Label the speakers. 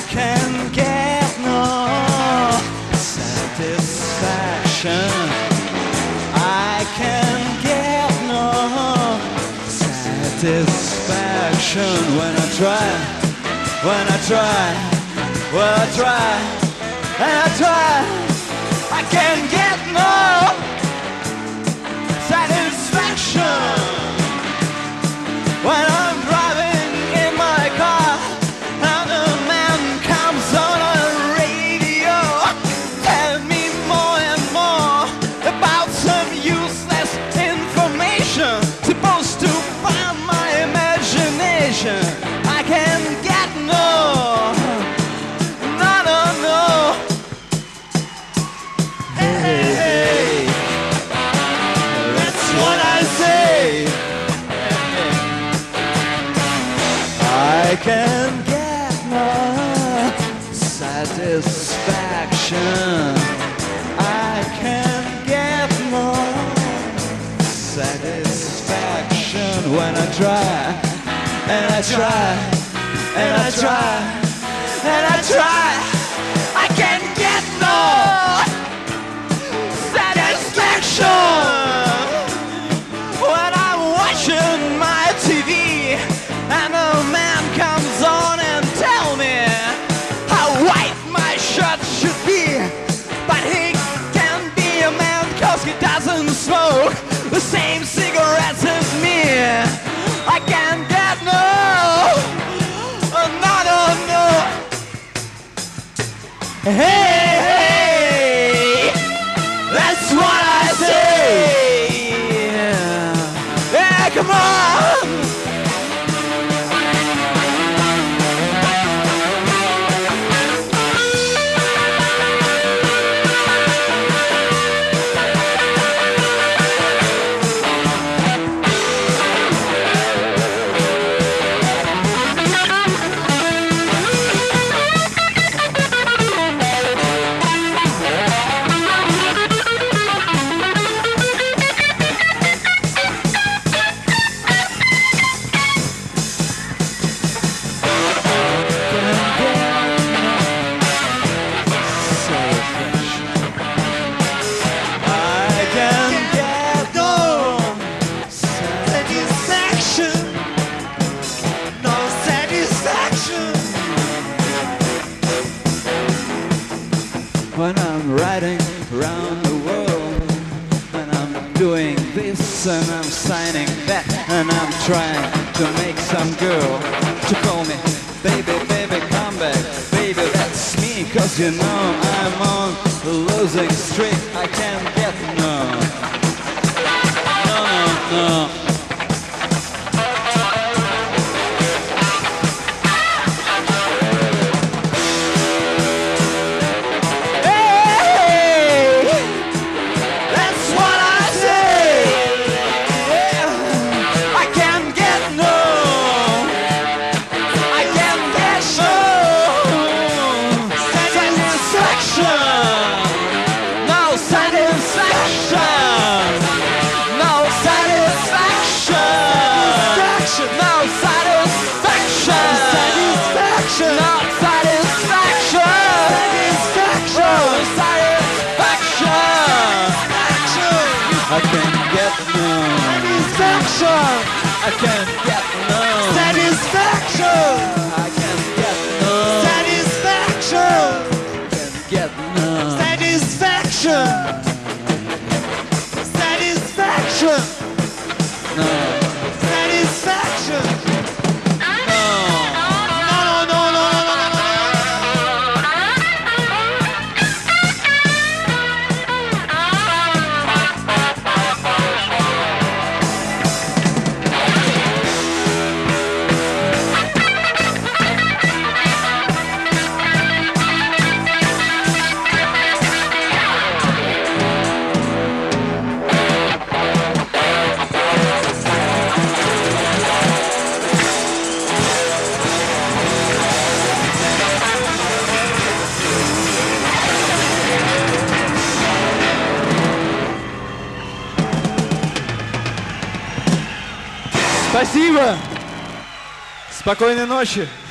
Speaker 1: can get no satisfaction. I can get no satisfaction when I try, when I try, well I try, and I try. I can get no satisfaction when I'm driving in my car and a man comes on a radio, telling me more and more about some useless information supposed to find my imagination. I can get no, no, no, no. Hey, hey, that's what I say. I can get no satisfaction. I can get no satisfaction when I try, and I try, and I try, and I try. I can get no satisfaction when I'm watching my TV and a man comes on and tell me how white my shirt should be. But he can be a man cause he doesn't smoke the same cigarettes as me. I can get no, no, no, no. Hey, hey, that's what I say. Yeah, come on. When I'm riding around the world, and I'm doing this and I'm signing that, and I'm trying to make some girl to call me baby, baby, come back, baby, that's me, cause you know I'm on the losing streak. I can't get no, no, no, no. I can't get no satisfaction. I can't get no satisfaction. I can't get no satisfaction. Can't get no satisfaction. Satisfaction. No satisfaction.
Speaker 2: Спасибо. Спокойной ночи.